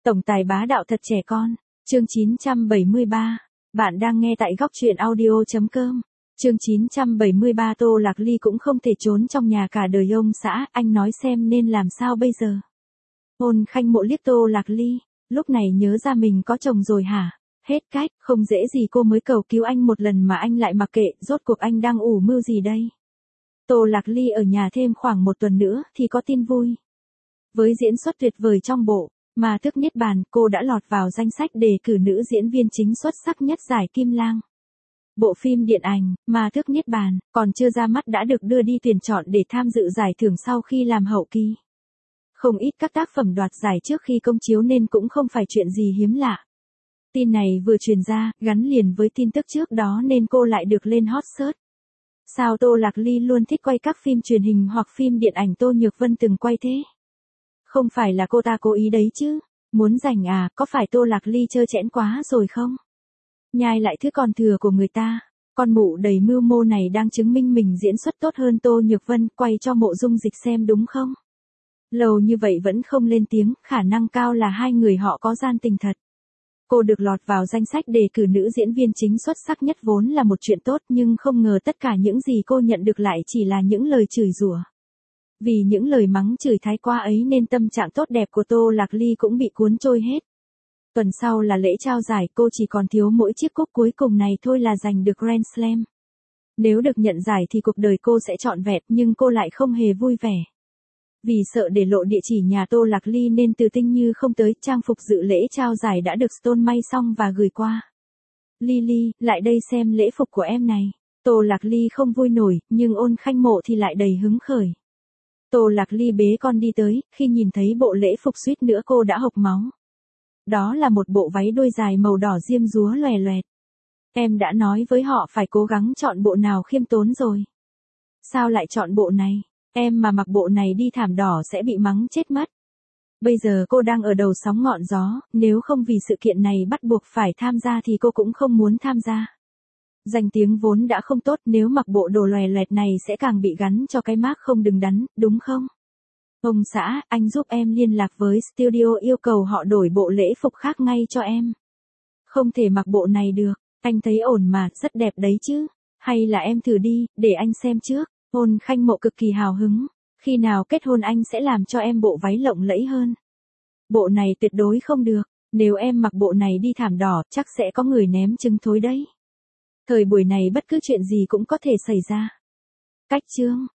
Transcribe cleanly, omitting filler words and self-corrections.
Tổng tài bá đạo thật trẻ con. Chương 973. Bạn đang nghe tại góc truyện audio.com. Chương 973. Tô Lạc Ly cũng không thể trốn trong nhà cả đời ông xã, anh nói xem nên làm sao bây giờ. Ôn Khanh Mộ liếc Tô Lạc Ly, lúc này nhớ ra mình có chồng rồi hả? Hết cách, không dễ gì cô mới cầu cứu anh một lần mà anh lại mặc kệ, rốt cuộc anh đang ủ mưu gì đây? Tô Lạc Ly ở nhà thêm khoảng 1 tuần nữa thì có tin vui. Với diễn xuất tuyệt vời trong bộ Ma Thức Niết Bàn, cô đã lọt vào danh sách đề cử nữ diễn viên chính xuất sắc nhất giải Kim Lang. Bộ phim điện ảnh Ma Thức Niết Bàn còn chưa ra mắt đã được đưa đi tuyển chọn để tham dự giải thưởng sau khi làm hậu kỳ. Không ít các tác phẩm đoạt giải trước khi công chiếu nên cũng không phải chuyện gì hiếm lạ. Tin này vừa truyền ra, gắn liền với tin tức trước đó nên cô lại được lên hot search. Sao Tô Lạc Ly luôn thích quay các phim truyền hình hoặc phim điện ảnh Tô Nhược Vân từng quay thế? Không phải là cô ta cố ý đấy chứ? Muốn giành à, có phải Tô Lạc Ly trơ trẽn quá rồi không? Nhai lại thứ còn thừa của người ta. Con mụ đầy mưu mô này đang chứng minh mình diễn xuất tốt hơn Tô Nhược Vân, quay cho Mộ Dung Dịch xem đúng không? Lâu như vậy vẫn không lên tiếng, khả năng cao là hai người họ có gian tình thật. Cô được lọt vào danh sách đề cử nữ diễn viên chính xuất sắc nhất vốn là một chuyện tốt, nhưng không ngờ tất cả những gì cô nhận được lại chỉ là những lời chửi rủa. Vì những lời mắng chửi thái quá ấy nên tâm trạng tốt đẹp của Tô Lạc Ly cũng bị cuốn trôi hết. Tuần sau là lễ trao giải, cô chỉ còn thiếu mỗi chiếc cúp cuối cùng này thôi là giành được Grand Slam. Nếu được nhận giải thì cuộc đời cô sẽ trọn vẹn, nhưng cô lại không hề vui vẻ. Vì sợ để lộ địa chỉ nhà Tô Lạc Ly nên từ Tinh Như không tới, trang phục dự lễ trao giải đã được Stone may xong và gửi qua. Lily, lại đây xem lễ phục của em này. Tô Lạc Ly không vui nổi, nhưng Ôn Khanh Mộ thì lại đầy hứng khởi. Tô Lạc Ly bế con đi tới, khi nhìn thấy bộ lễ phục suýt nữa cô đã hộc máu. Đó là một bộ váy đuôi dài màu đỏ diêm dúa loè loẹt. Em đã nói với họ phải cố gắng chọn bộ nào khiêm tốn rồi. Sao lại chọn bộ này? Em mà mặc bộ này đi thảm đỏ sẽ bị mắng chết mất. Bây giờ cô đang ở đầu sóng ngọn gió, nếu không vì sự kiện này bắt buộc phải tham gia thì cô cũng không muốn tham gia. Danh tiếng vốn đã không tốt, nếu mặc bộ đồ loè loẹt này sẽ càng bị gắn cho cái mác không đứng đắn, đúng không? Ông xã, anh giúp em liên lạc với studio yêu cầu họ đổi bộ lễ phục khác ngay cho em. Không thể mặc bộ này được, anh thấy ổn mà, rất đẹp đấy chứ. Hay là em thử đi, để anh xem trước. Ôn Khanh Mộ cực kỳ hào hứng. Khi nào kết hôn anh sẽ làm cho em bộ váy lộng lẫy hơn. Bộ này tuyệt đối không được. Nếu em mặc bộ này đi thảm đỏ, chắc sẽ có người ném trứng thối đấy. Thời buổi này bất cứ chuyện gì cũng có thể xảy ra. Cách chương.